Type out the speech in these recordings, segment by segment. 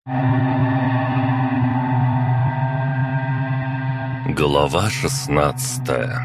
Глава 16.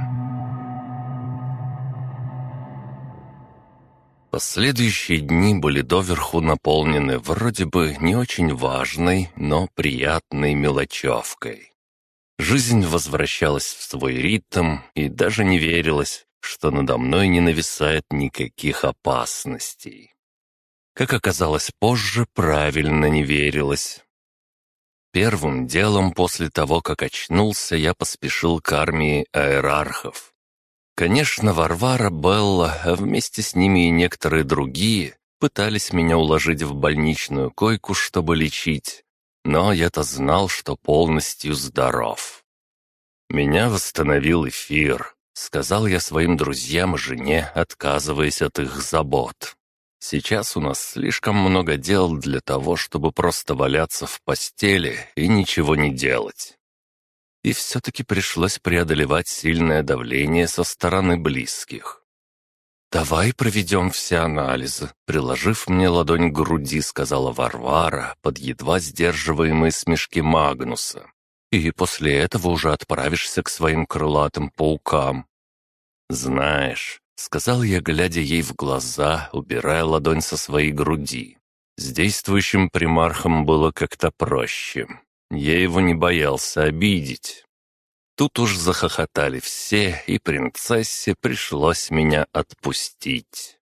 Последующие дни были доверху наполнены вроде бы не очень важной, но приятной мелочевкой. Жизнь возвращалась в свой ритм, и даже не верилось, что надо мной не нависает никаких опасностей. Как оказалось позже, правильно не верилось. Первым делом после того, как очнулся, я поспешил к армии аэрархов. Конечно, Варвара, Белла, а вместе с ними и некоторые другие пытались меня уложить в больничную койку, чтобы лечить, но я-то знал, что полностью здоров. «Меня восстановил эфир», — сказал я своим друзьям и жене, отказываясь от их забот. «Сейчас у нас слишком много дел для того, чтобы просто валяться в постели и ничего не делать». И все-таки пришлось преодолевать сильное давление со стороны близких. «Давай проведем все анализы», — приложив мне ладонь к груди, сказала Варвара под едва сдерживаемые смешки Магнуса. «И после этого уже отправишься к своим крылатым паукам». «Знаешь», — сказал я, глядя ей в глаза, убирая ладонь со своей груди, «с действующим примархом было как-то проще. Я его не боялся обидеть». Тут уж захохотали все, и принцессе пришлось меня отпустить.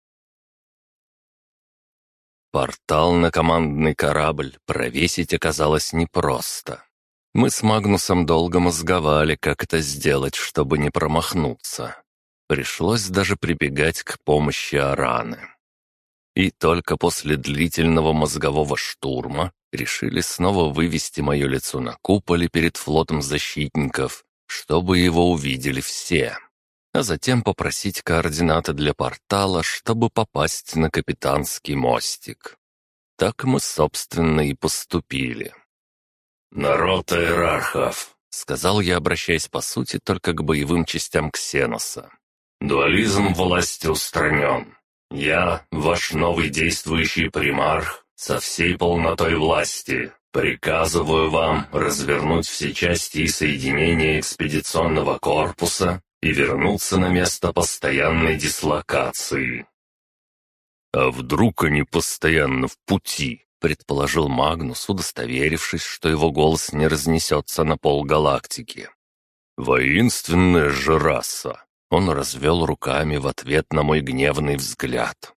Портал на командный корабль провесить оказалось непросто. Мы с Магнусом долго мозговали, как это сделать, чтобы не промахнуться. Пришлось даже прибегать к помощи Араны. И только после длительного мозгового штурма решили снова вывести мое лицо на куполе перед флотом защитников, чтобы его увидели все, а затем попросить координаты для портала, чтобы попасть на капитанский мостик. Так мы, собственно, и поступили. «Народ иерархов», — сказал я, обращаясь по сути только к боевым частям Ксеноса. «Дуализм власти устранен. Я, ваш новый действующий примарх, со всей полнотой власти, приказываю вам развернуть все части и соединения экспедиционного корпуса и вернуться на место постоянной дислокации». «А вдруг они постоянно в пути?» — предположил Магнус, удостоверившись, что его голос не разнесется на полгалактики. «Воинственная же раса!» Он развел руками в ответ на мой гневный взгляд.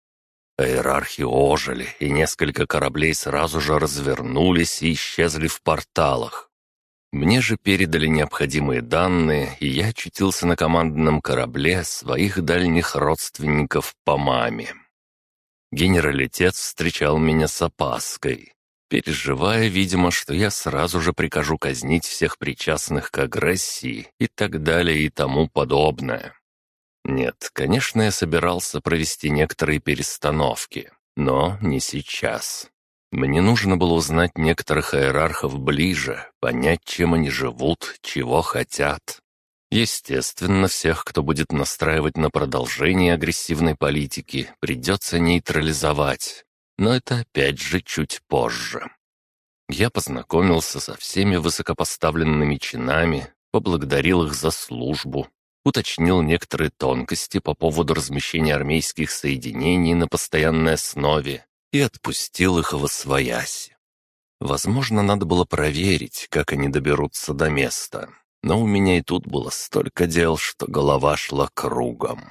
Иерархи ожили, и несколько кораблей сразу же развернулись и исчезли в порталах. Мне же передали необходимые данные, и я очутился на командном корабле своих дальних родственников по маме. Генералитет встречал меня с опаской, переживая, видимо, что я сразу же прикажу казнить всех причастных к агрессии и так далее и тому подобное. Нет, конечно, я собирался провести некоторые перестановки, но не сейчас. Мне нужно было узнать некоторых иерархов ближе, понять, чем они живут, чего хотят. Естественно, всех, кто будет настраивать на продолжение агрессивной политики, придется нейтрализовать, но это опять же чуть позже. Я познакомился со всеми высокопоставленными чинами, поблагодарил их за службу, уточнил некоторые тонкости по поводу размещения армейских соединений на постоянной основе и отпустил их восвояси. Возможно, надо было проверить, как они доберутся до места, но у меня и тут было столько дел, что голова шла кругом.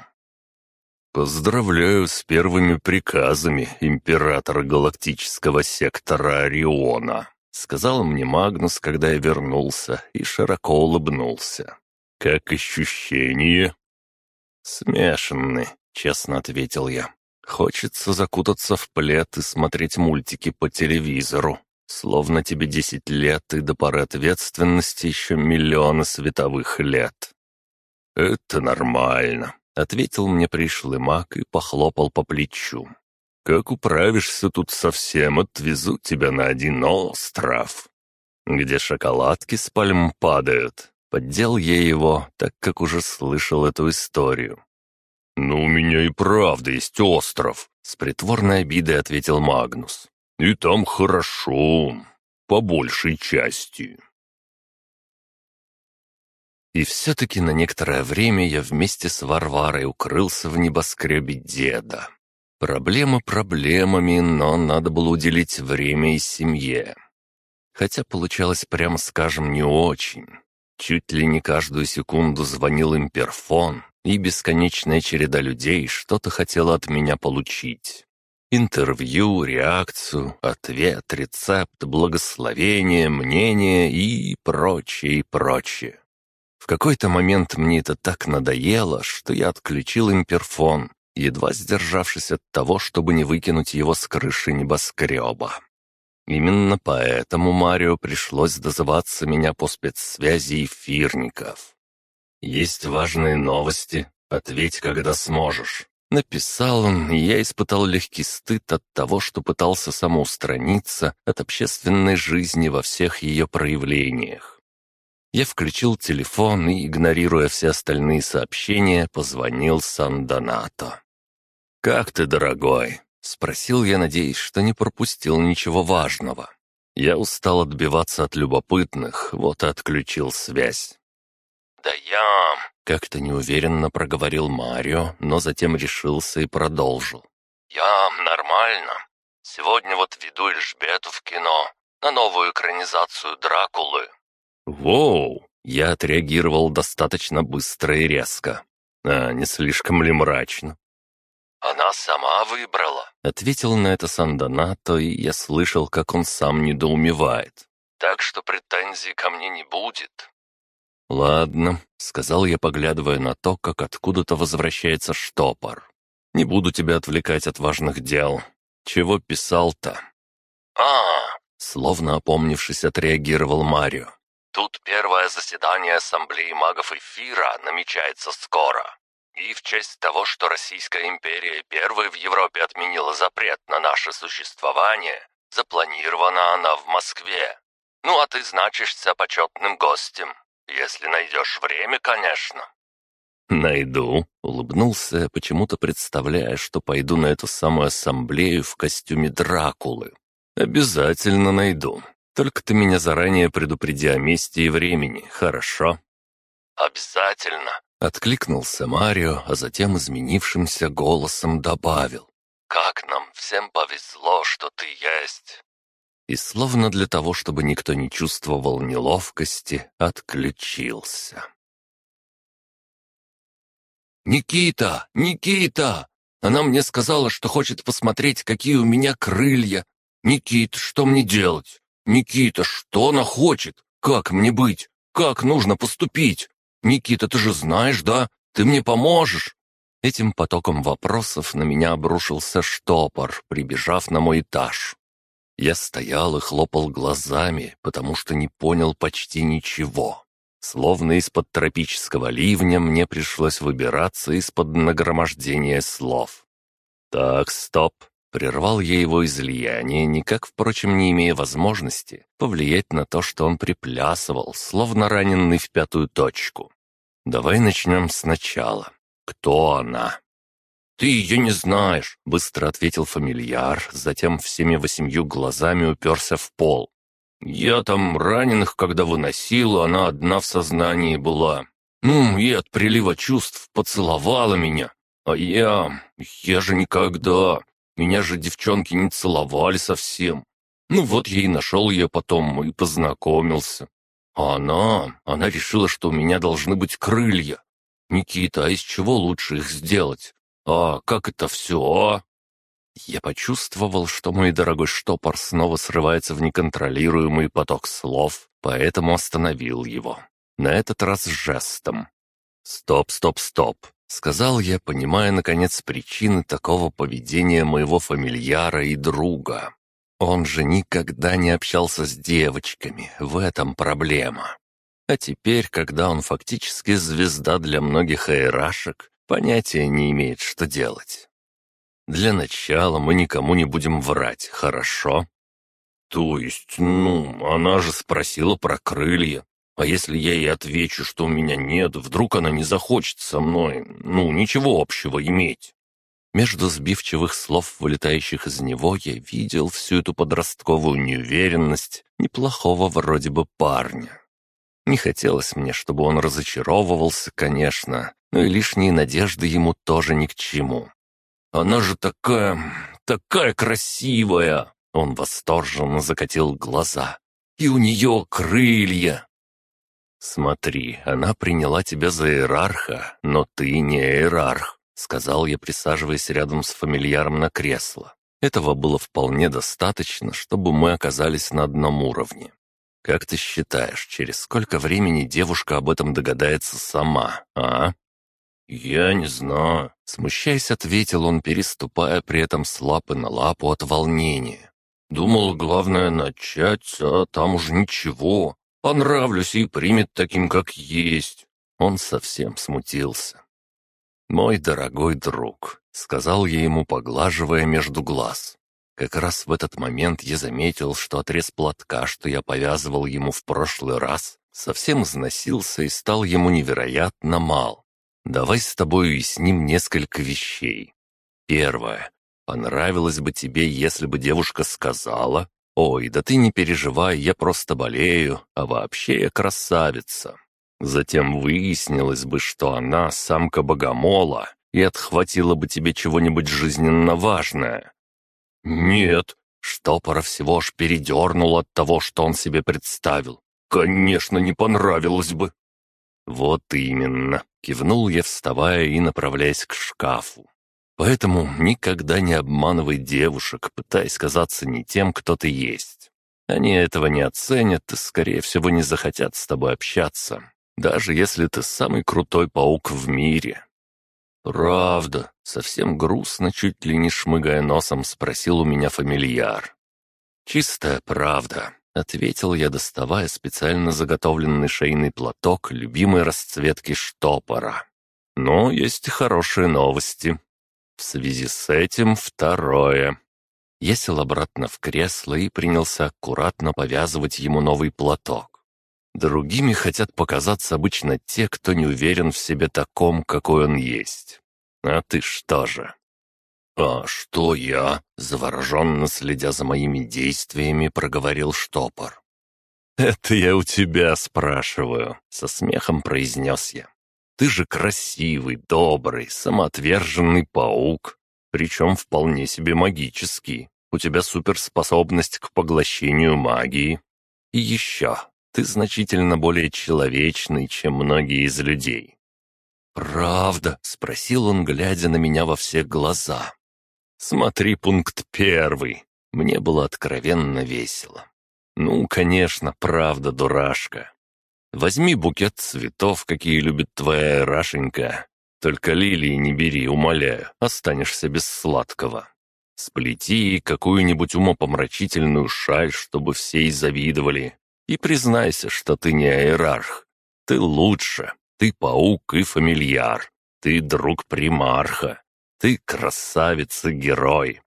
«Поздравляю с первыми приказами императора галактического сектора Ориона», — сказал мне Магнус, когда я вернулся, и широко улыбнулся. «Как ощущения?» «Смешанные», — честно ответил я. «Хочется закутаться в плед и смотреть мультики по телевизору, словно тебе 10 лет и до поры ответственности еще миллионы световых лет». «Это нормально», — ответил мне пришлый маг и похлопал по плечу. «Как управишься тут совсем, отвезу тебя на один остров, где шоколадки с пальм падают». Поддел я его, так как уже слышал эту историю. «Но у меня и правда есть остров», — с притворной обидой ответил Магнус. И там хорошо, по большей части. И все-таки на некоторое время я вместе с Варварой укрылся в небоскребе деда. Проблемы проблемами, но надо было уделить время и семье. Хотя получалось, прямо скажем, не очень. Чуть ли не каждую секунду звонил имперфон, и бесконечная череда людей что-то хотела от меня получить. Интервью, реакцию, ответ, рецепт, благословение, мнение и прочее, и прочее. В какой-то момент мне это так надоело, что я отключил имперфон, едва сдержавшись от того, чтобы не выкинуть его с крыши небоскреба. Именно поэтому Марио пришлось дозываться меня по спецсвязи эфирников. «Есть важные новости. Ответь, когда сможешь». Написал он, и я испытал легкий стыд от того, что пытался самоустраниться от общественной жизни во всех ее проявлениях. Я включил телефон и, игнорируя все остальные сообщения, позвонил Сан-Донато. «Как ты, дорогой?» — спросил я, надеясь, что не пропустил ничего важного. Я устал отбиваться от любопытных, вот и отключил связь. «Да я...» — как-то неуверенно проговорил Марио, но затем решился и продолжил. «Я нормально. Сегодня вот веду Эльжбету в кино на новую экранизацию Дракулы». «Воу!» — я отреагировал достаточно быстро и резко. «А не слишком ли мрачно?» «Она сама выбрала», — ответил на это Сан-Донато, и я слышал, как он сам недоумевает. «Так что претензий ко мне не будет». «Ладно», — сказал я, поглядывая на то, как откуда-то возвращается штопор. «Не буду тебя отвлекать от важных дел. Чего писал-то?» Словно опомнившись, отреагировал Марио. «Тут первое заседание Ассамблеи магов эфира намечается скоро. И в честь того, что Российская империя первой в Европе отменила запрет на наше существование, запланирована она в Москве. Ну а ты значишься почетным гостем. Если найдешь время, конечно». «Найду», — улыбнулся, почему-то представляя, что пойду на эту самую ассамблею в костюме Дракулы. «Обязательно найду. Только ты меня заранее предупреди о месте и времени, хорошо?» «Обязательно», — откликнулся Марио, а затем изменившимся голосом добавил. «Как нам всем повезло, что ты есть». И словно для того, чтобы никто не чувствовал неловкости, отключился. «Никита! Никита! Она мне сказала, что хочет посмотреть, какие у меня крылья. Никита, что мне делать? Никита, что она хочет? Как мне быть? Как нужно поступить? Никита, ты же знаешь, да? Ты мне поможешь?» Этим потоком вопросов на меня обрушился штопор, прибежав на мой этаж. Я стоял и хлопал глазами, потому что не понял почти ничего. Словно из-под тропического ливня мне пришлось выбираться из-под нагромождения слов. «Так, стоп!» — прервал я его излияние, никак, впрочем, не имея возможности повлиять на то, что он приплясывал, словно раненый в пятую точку. «Давай начнем сначала. Кто она?» «Ты ее не знаешь», — быстро ответил фамильяр, затем всеми 8 глазами уперся в пол. «Я там раненых, когда выносил, она одна в сознании была. Ну, и от прилива чувств поцеловала меня. А я же никогда. Меня же девчонки не целовали совсем. Ну вот я и нашел ее потом и познакомился. А она решила, что у меня должны быть крылья. Никита, а из чего лучше их сделать? А как это все, а?» Я почувствовал, что мой дорогой штопор снова срывается в неконтролируемый поток слов, поэтому остановил его. На этот раз жестом. «Стоп, стоп, стоп», — сказал я, понимая, наконец, причины такого поведения моего фамильяра и друга. Он же никогда не общался с девочками, в этом проблема. А теперь, когда он фактически звезда для многих аэрашек, понятия не имеет, что делать. Для начала мы никому не будем врать, хорошо? То есть, она же спросила про крылья. А если я ей отвечу, что у меня нет, вдруг она не захочет со мной, ничего общего иметь? Между сбивчивых слов, вылетающих из него, я видел всю эту подростковую неуверенность неплохого вроде бы парня. Не хотелось мне, чтобы он разочаровывался, конечно, но и лишние надежды ему тоже ни к чему. «Она же такая красивая!» Он восторженно закатил глаза. «И у нее крылья!» «Смотри, она приняла тебя за иерарха, но ты не иерарх», — сказал я, присаживаясь рядом с фамильяром на кресло. Этого было вполне достаточно, чтобы мы оказались на одном уровне. «Как ты считаешь, через сколько времени девушка об этом догадается сама, а?» «Я не знаю», — смущаясь, ответил он, переступая при этом с лапы на лапу от волнения. «Думал, главное начать, а там уж ничего. Понравлюсь и примет таким, как есть». Он совсем смутился. «Мой дорогой друг», — сказал я ему, поглаживая между глаз. Как раз в этот момент я заметил, что отрез платка, что я повязывал ему в прошлый раз, совсем износился и стал ему невероятно мал. Давай с тобой уясним несколько вещей. Первое. Понравилось бы тебе, если бы девушка сказала: «Ой, да ты не переживай, я просто болею, а вообще я красавица». Затем выяснилось бы, что она самка богомола и отхватила бы тебе чего-нибудь жизненно важное. Нет, штопора всего аж передернул от того, что он себе представил. Конечно, не понравилось бы. «Вот именно», — кивнул я, вставая и направляясь к шкафу. «Поэтому никогда не обманывай девушек, пытаясь казаться не тем, кто ты есть. Они этого не оценят и, скорее всего, не захотят с тобой общаться, даже если ты самый крутой паук в мире». «Правда?» — совсем грустно, чуть ли не шмыгая носом, спросил у меня фамильяр. «Чистая правда», — ответил я, доставая специально заготовленный шейный платок любимой расцветки штопора. «Но есть и хорошие новости. В связи с этим второе». Я сел обратно в кресло и принялся аккуратно повязывать ему новый платок. Другими хотят показаться обычно те, кто не уверен в себе таком, какой он есть. А ты что же? «А что я?» — завороженно следя за моими действиями, проговорил штопор. «Это я у тебя спрашиваю», — со смехом произнес я. «Ты же красивый, добрый, самоотверженный паук, причем вполне себе магический. У тебя суперспособность к поглощению магии. И еще, ты значительно более человечный, чем многие из людей». «Правда?» — спросил он, глядя на меня во все глаза. «Смотри пункт 1. Мне было откровенно весело. Ну, конечно, правда, дурашка. Возьми букет цветов, какие любит твоя Рашенька. Только лилии не бери, умоляю, останешься без сладкого. Сплети какую-нибудь умопомрачительную шаль, чтобы все и завидовали. И признайся, что ты не иерарх. Ты лучше, ты паук и фамильяр. Ты друг примарха. Ты красавица-герой».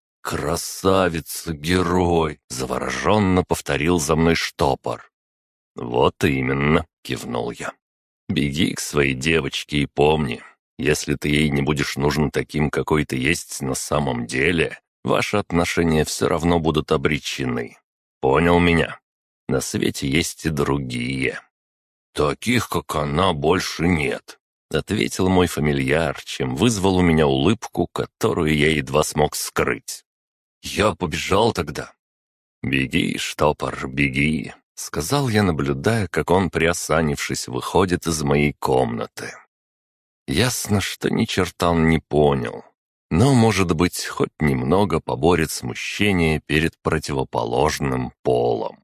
«Красавица-герой!» — завороженно повторил за мной штопор. «Вот именно!» — кивнул я. «Беги к своей девочке и помни, если ты ей не будешь нужен таким, какой ты есть на самом деле, ваши отношения все равно будут обречены. Понял меня? На свете есть и другие». «Таких, как она, больше нет», — ответил мой фамильяр, чем вызвал у меня улыбку, которую я едва смог скрыть. «Я побежал тогда». «Беги, штопор, беги», — сказал я, наблюдая, как он, приосанившись, выходит из моей комнаты. Ясно, что ни черта он не понял, но, может быть, хоть немного поборет смущение перед противоположным полом.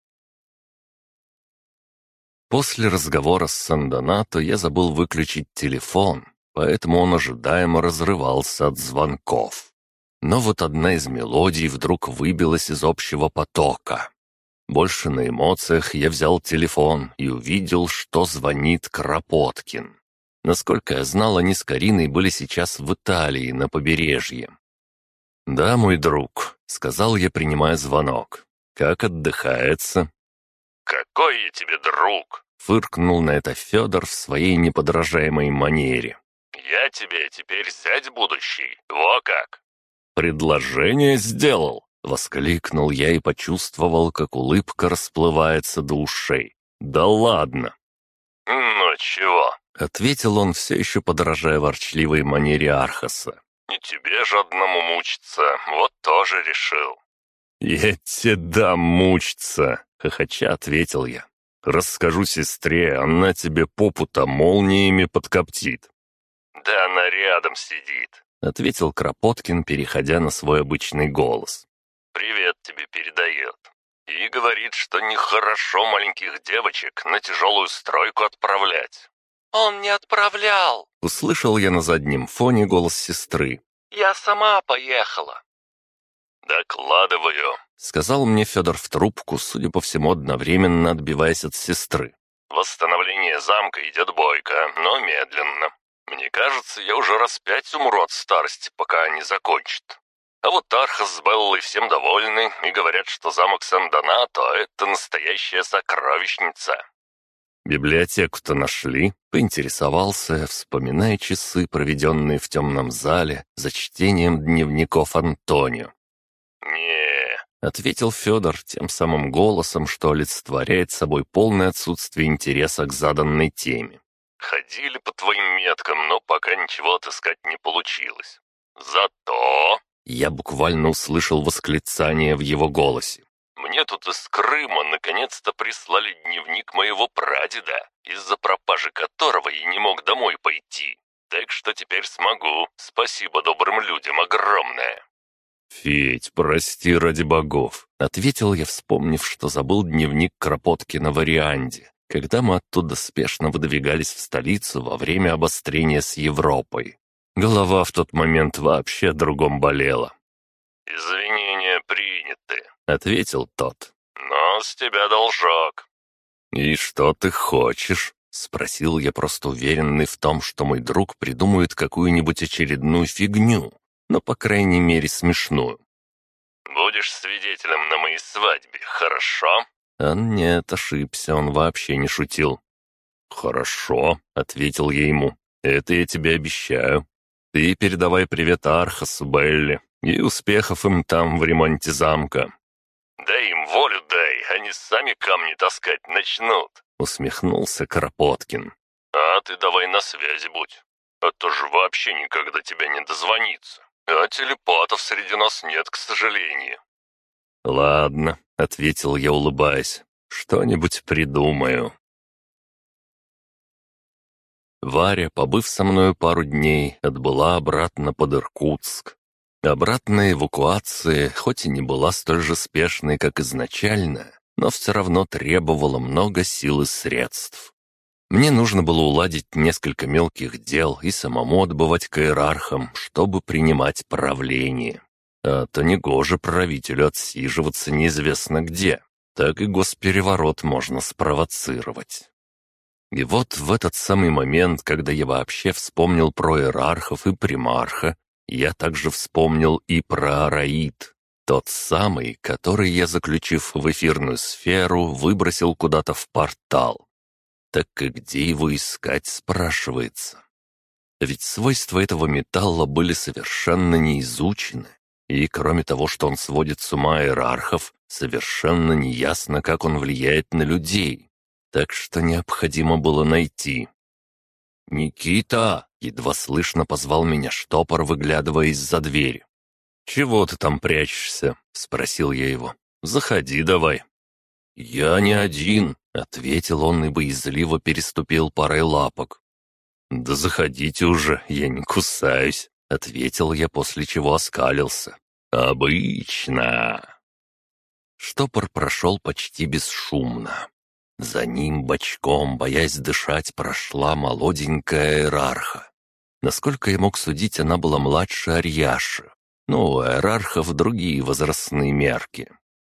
После разговора с Сандонато я забыл выключить телефон, поэтому он ожидаемо разрывался от звонков. Но вот одна из мелодий вдруг выбилась из общего потока. Больше на эмоциях я взял телефон и увидел, что звонит Кропоткин. Насколько я знал, они с Кариной были сейчас в Италии, на побережье. «Да, мой друг», — сказал я, принимая звонок. «Как отдыхается?» «Какой я тебе друг?» — фыркнул на это Федор в своей неподражаемой манере. Я тебе теперь зять будущий, во как!» «Предложение сделал!» — воскликнул я и почувствовал, как улыбка расплывается до ушей. «Да ладно!» «Ну чего?» — ответил он, все еще подражая ворчливой манере Архаса. «Не тебе же одному мучиться, вот тоже решил». «Я тебе дам мучиться!» — хохоча ответил я. «Расскажу сестре, она тебе попу-то молниями подкоптит». «Да она рядом сидит», — ответил Кропоткин, переходя на свой обычный голос. «Привет тебе передает. И говорит, что нехорошо маленьких девочек на тяжелую стройку отправлять». «Он не отправлял», — услышал я на заднем фоне голос сестры. «Я сама поехала». «Докладываю», — сказал мне Федор в трубку, судя по всему, одновременно отбиваясь от сестры. «Восстановление замка идет бойко, но медленно. Мне кажется, я уже раз 5 умру от старости, пока они закончат. А вот Архас с Беллой всем довольны и говорят, что замок Сан-Донато — это настоящая сокровищница». «Библиотеку-то нашли?» — поинтересовался, вспоминая часы, проведенные в темном зале за чтением дневников Антонио. «Не», — ответил Федор тем самым голосом, что олицетворяет собой полное отсутствие интереса к заданной теме. «Ходили по твоим меткам, но пока ничего отыскать не получилось. Зато...» Я буквально услышал восклицание в его голосе. «Мне тут из Крыма наконец-то прислали дневник моего прадеда, из-за пропажи которого я не мог домой пойти. Так что теперь смогу. Спасибо добрым людям огромное». «Федь, прости ради богов», — ответил я, вспомнив, что забыл дневник Кропоткина в Орианде, когда мы оттуда спешно выдвигались в столицу во время обострения с Европой. Голова в тот момент вообще другом болела. «Извинения приняты», — ответил тот. «Но с тебя должок». «И что ты хочешь?» — спросил я, просто уверенный в том, что мой друг придумает какую-нибудь очередную фигню, но, по крайней мере, смешную. «Будешь свидетелем на моей свадьбе, хорошо?» А нет, ошибся, он вообще не шутил. «Хорошо», — ответил я ему, — «это я тебе обещаю. Ты передавай привет Архасу, Белли, и успехов им там в ремонте замка». «Дай им волю, дай, они сами камни таскать начнут», — усмехнулся Кропоткин. «А ты давай на связи будь, а то же вообще никогда тебя не дозвониться. А телепатов среди нас нет, к сожалению». «Ладно», — ответил я, улыбаясь, — «что-нибудь придумаю». Варя, побыв со мною пару дней, отбыла обратно под Иркутск. Обратная эвакуация, хоть и не была столь же спешной, как изначально, но все равно требовала много сил и средств. Мне нужно было уладить несколько мелких дел и самому отбывать к иерархам, чтобы принимать правление. А то негоже правителю отсиживаться неизвестно где, так и госпереворот можно спровоцировать. И вот в этот самый момент, когда я вообще вспомнил про иерархов и примарха, я также вспомнил и про Араид, тот самый, который я, заключив в эфирную сферу, выбросил куда-то в портал. Так и где его искать, спрашивается. Ведь свойства этого металла были совершенно не изучены, и кроме того, что он сводит с ума иерархов, совершенно неясно, как он влияет на людей. Так что необходимо было найти. «Никита!» — едва слышно позвал меня штопор, выглядывая из-за двери. «Чего ты там прячешься?» — спросил я его. «Заходи давай». «Я не один», — ответил он и боязливо переступил парой лапок. «Да заходите уже, я не кусаюсь», — ответил я, после чего оскалился. «Обычно». Штопор прошел почти бесшумно. За ним бочком, боясь дышать, прошла молоденькая иерарха. Насколько я мог судить, она была младше Арьяши, но у иерархов другие возрастные мерки.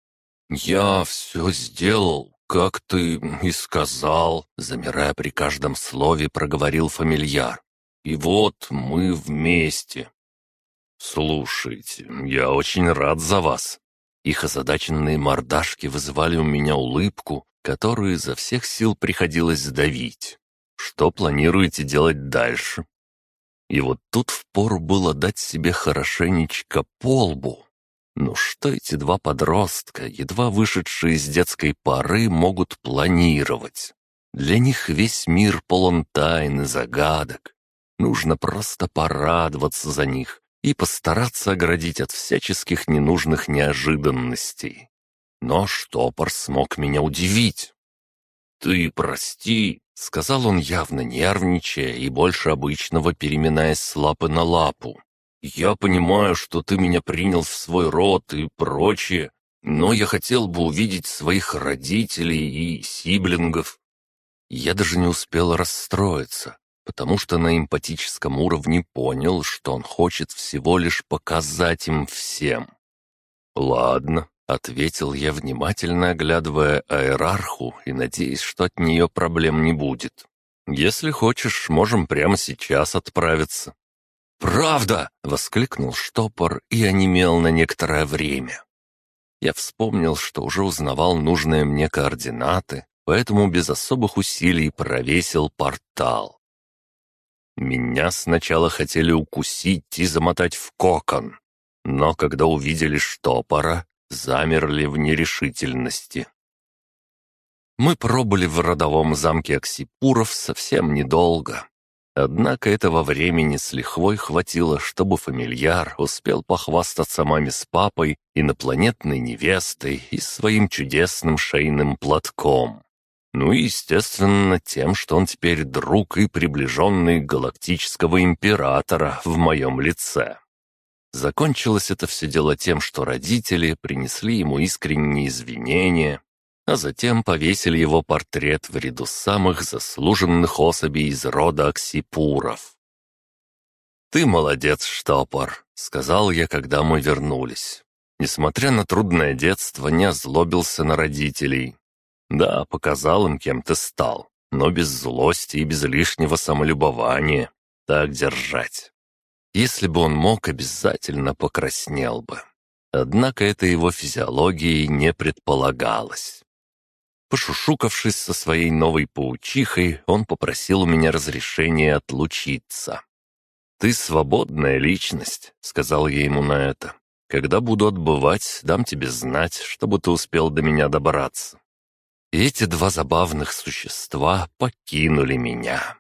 «Я все сделал, как ты и сказал», — замирая при каждом слове, проговорил фамильяр. «И вот мы вместе». «Слушайте, я очень рад за вас». Их озадаченные мордашки вызывали у меня улыбку, которую изо всех сил приходилось сдавить. «Что планируете делать дальше?» И вот тут впору было дать себе хорошенечко по лбу. Ну что эти два подростка, едва вышедшие из детской поры, могут планировать? Для них весь мир полон тайн и загадок. Нужно просто порадоваться за них и постараться оградить от всяческих ненужных неожиданностей. Но штопор смог меня удивить. «Ты прости», — сказал он, явно нервничая и больше обычного переминаясь с лапы на лапу. «Я понимаю, что ты меня принял в свой род и прочее, но я хотел бы увидеть своих родителей и сиблингов». Я даже не успел расстроиться, потому что на эмпатическом уровне понял, что он хочет всего лишь показать им всем. «Ладно», — ответил я, внимательно оглядывая аэрарху и надеясь, что от нее проблем не будет. «Если хочешь, можем прямо сейчас отправиться». «Правда!» — воскликнул штопор и онемел на некоторое время. Я вспомнил, что уже узнавал нужные мне координаты, поэтому без особых усилий провесил портал. Меня сначала хотели укусить и замотать в кокон, но когда увидели штопора, замерли в нерешительности. Мы пробыли в родовом замке Аксипуров совсем недолго. Однако этого времени с лихвой хватило, чтобы фамильяр успел похвастаться маме с папой, инопланетной невестой и своим чудесным шейным платком. Ну и, естественно, тем, что он теперь друг и приближенный галактического императора в моем лице. Закончилось это все дело тем, что родители принесли ему искренние извинения, а затем повесили его портрет в ряду самых заслуженных особей из рода Аксипуров. «Ты молодец, штопор», — сказал я, когда мы вернулись. Несмотря на трудное детство, не озлобился на родителей. Да, показал им, кем ты стал, но без злости и без лишнего самолюбования. Так держать. Если бы он мог, обязательно покраснел бы. Однако это его физиологией не предполагалось. Пошушукавшись со своей новой паучихой, он попросил у меня разрешения отлучиться. «Ты свободная личность», — сказал я ему на это. «Когда буду отбывать, дам тебе знать, чтобы ты успел до меня добраться». И эти два забавных существа покинули меня.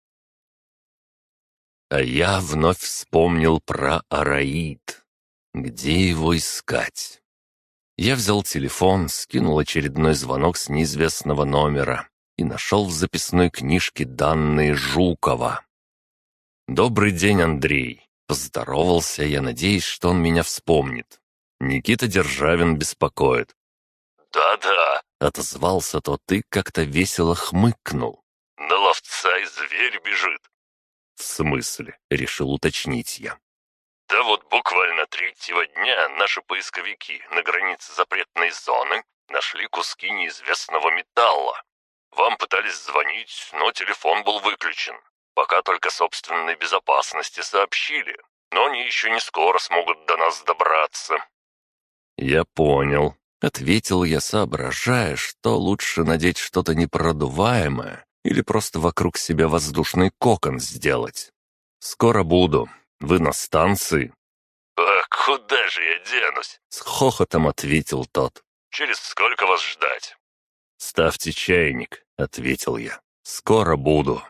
А я вновь вспомнил про Араид. Где его искать? Я взял телефон, скинул очередной звонок с неизвестного номера и нашел в записной книжке данные Жукова. «Добрый день, Андрей!» Поздоровался я, надеясь, что он меня вспомнит. Никита Державин беспокоит. «Да-да», — отозвался тот и как-то весело хмыкнул. «На ловца и зверь бежит». «В смысле?» — решил уточнить я. «Да вот буквально третьего дня наши поисковики на границе запретной зоны нашли куски неизвестного металла. Вам пытались звонить, но телефон был выключен. Пока только собственной безопасности сообщили, но они еще не скоро смогут до нас добраться». «Я понял», — ответил я, соображая, что лучше надеть что-то непродуваемое или просто вокруг себя воздушный кокон сделать. «Скоро буду. Вы на станции?» «А куда же я денусь?» — с хохотом ответил тот. «Через сколько вас ждать?» «Ставьте чайник», — ответил я. «Скоро буду».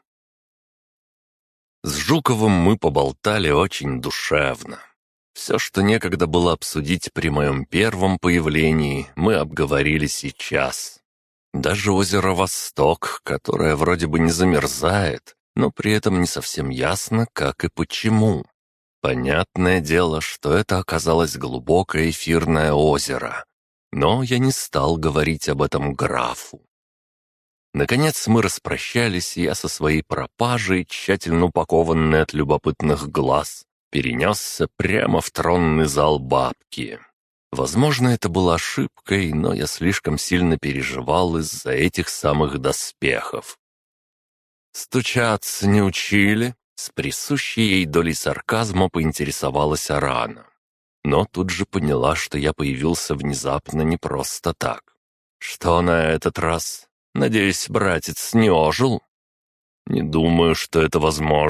С Жуковым мы поболтали очень душевно. Все, что некогда было обсудить при моем первом появлении, мы обговорили сейчас. Даже озеро Восток, которое вроде бы не замерзает, но при этом не совсем ясно, как и почему. Понятное дело, что это оказалось глубокое эфирное озеро, но я не стал говорить об этом графу. Наконец мы распрощались, и я со своей пропажей, тщательно упакованной от любопытных глаз, перенесся прямо в тронный зал бабки. Возможно, это было ошибкой, но я слишком сильно переживал из-за этих самых доспехов. «Стучаться не учили?» — с присущей ей долей сарказма поинтересовалась Арана. Но тут же поняла, что я появился внезапно не просто так. «Что на этот раз? Надеюсь, братец не ожил?» «Не думаю, что это возможно»,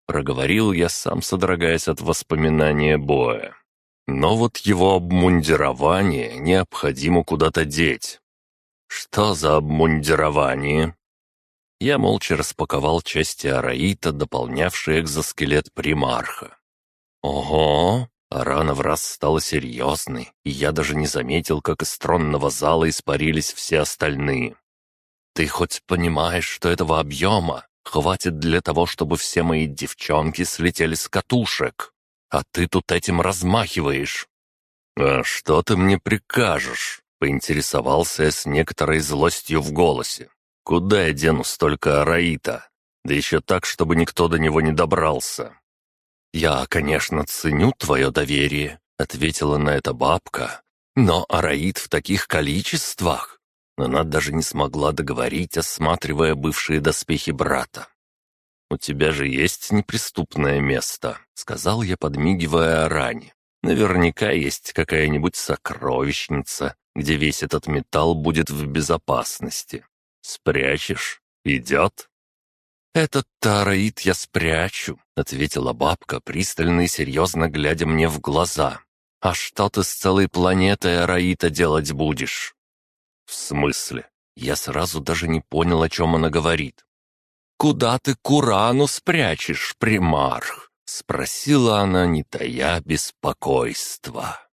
проговорил я, сам содрогаясь от воспоминания боя. Но вот его обмундирование необходимо куда-то деть. Что за обмундирование? Я молча распаковал части араита, дополнявшие экзоскелет примарха. Ого! Рана в раз стала серьезной, и я даже не заметил, как из тронного зала испарились все остальные. «Ты хоть понимаешь, что этого объема хватит для того, чтобы все мои девчонки слетели с катушек? А ты тут этим размахиваешь!» «А что ты мне прикажешь?» — поинтересовался я с некоторой злостью в голосе. «Куда я дену столько араита? Да еще так, чтобы никто до него не добрался». «Я, конечно, ценю твое доверие», — ответила на это бабка. «Но араит в таких количествах...» Она даже не смогла договорить, осматривая бывшие доспехи брата. «У тебя же есть неприступное место», — сказал я, подмигивая Аране. «Наверняка есть какая-нибудь сокровищница, где весь этот металл будет в безопасности. Спрячешь? Идет?» «Этот тараид я спрячу», — ответила бабка, пристально и серьезно глядя мне в глаза. «А что ты с целой планетой араита делать будешь?» «В смысле?» Я сразу даже не понял, о чем она говорит. «Куда ты Курану спрячешь, примарх?» — спросила она, не тая беспокойства.